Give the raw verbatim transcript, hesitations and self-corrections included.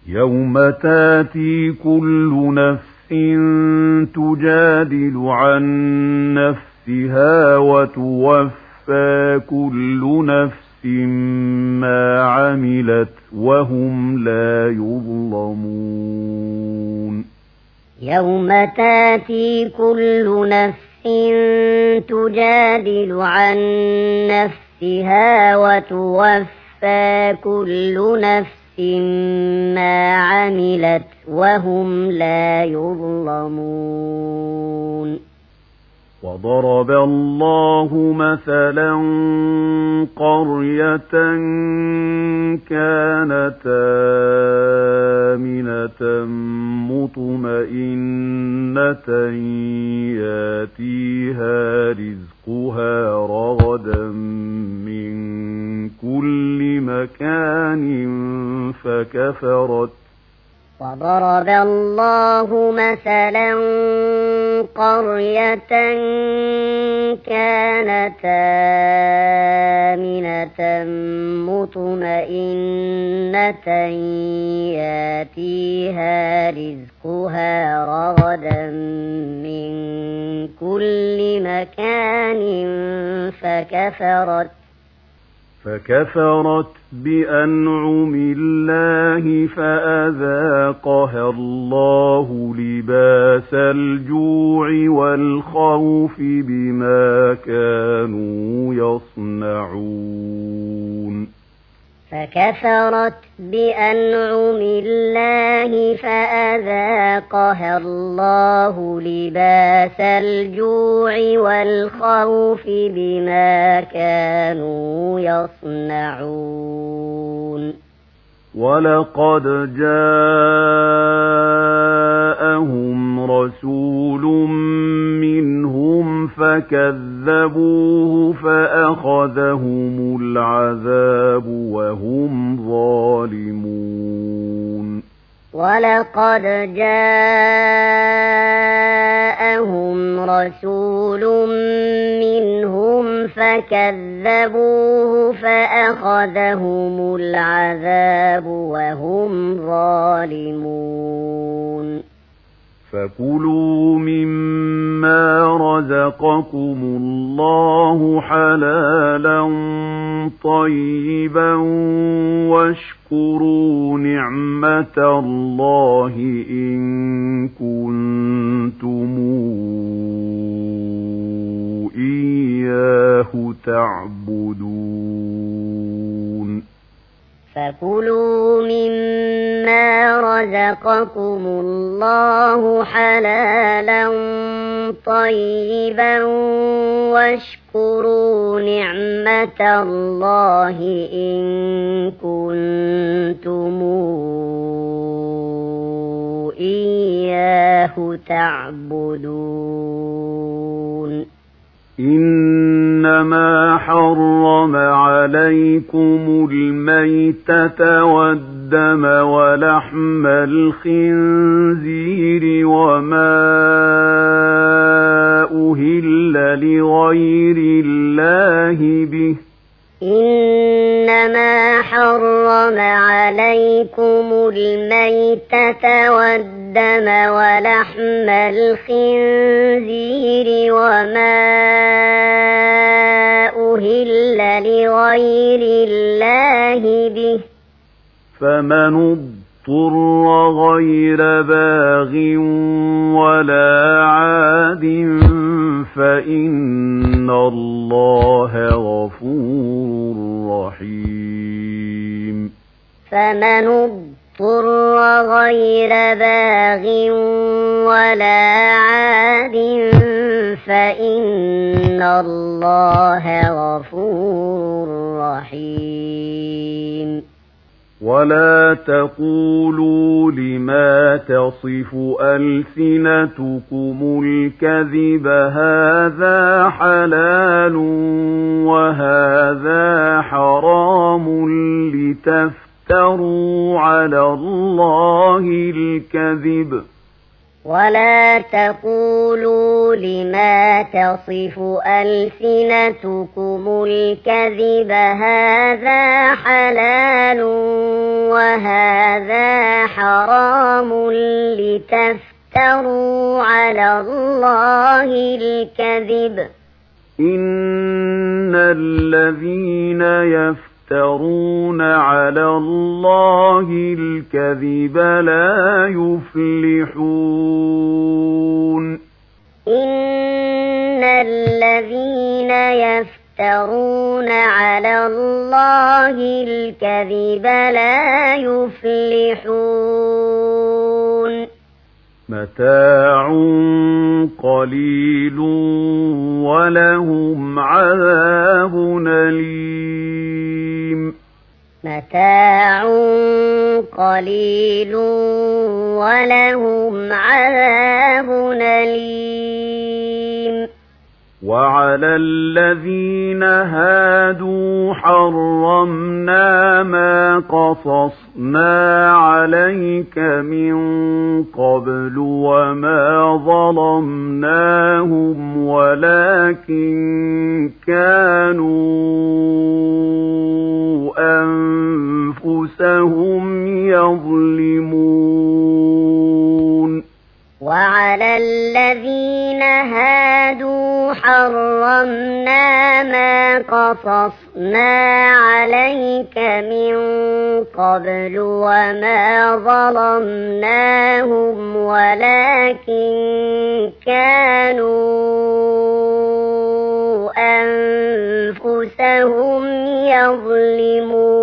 يوم تاتي كل نفس تجادل عن نفسها وتوفى كل نفس ما عملت وهم لا يظلمون يوم تاتي كل نفس تجادل عن نفسها وتوفى كل نفس ما عملت وهم لا يظلمون وضرب الله مثلا قرية كانت آمنة مطمئنة ياتيها رزقها رغدا من كل مكان فكفرت وضرب الله مثلا قرية كانت آمنة مطمئنة ياتيها رزقها رغدا من كل مكان فكفرت فكفرت بأنعم الله فأذاقها الله لباس الجوع والخوف بما كانوا يصنعون فكفرت بأنعم الله فأذاقها الله لباس الجوع والخوف بما كانوا يصنعون ولقد جاءهم رسول منهم فكذبوه فأخذهم العذاب وهم ظالمون ولقد جاءهم رسول منهم فكذبوه فأخذهم العذاب وهم ظالمون فكلوا مما رزقكم الله حلالا طيبا واشكروا نعمة الله إن كنتم إياه تعبدون فكلوا مما رزقكم الله حلالا طيبا واشكروا نعمة الله إن كنتم إياه تعبدون إنما حرم عليكم الميتة والدم ولحم الخنزير وما أهل لغير الله به إنما حرم عليكم الميتة والدم ولحم الخنزير وما أهل لغير الله به فمن اضطر غير باغ ولا عاد فإن الله غفور رحيم فمن اضطر غير باغ ولا عاد فإن الله غفور رحيم ولا تقولوا لما تصف ألسنتكم الكذب هذا حلال وهذا حرام لتفتروا على الله الكذب ولا تقولوا لما تصف ألسنتكم الكذب هذا حلال وهذا حرام لتفتروا على الله الكذب إن الذين يفترون على الله الكذب لا يفلحون إن الذين يفترون على الله الكذب لا يفلحون متاع قليل ولهم عذاب أليم متاع قليل ولهم عذاب أليم وعلى الذين هادوا حرمنا ما قصصنا عليك من قبل وما ظلمناهم ولكن كانوا أنفسهم يظلمون وعلى الذين هادوا حرمنا ما قصصنا عليك من قبل وما ظلمناهم ولكن كانوا أنفسهم يظلمون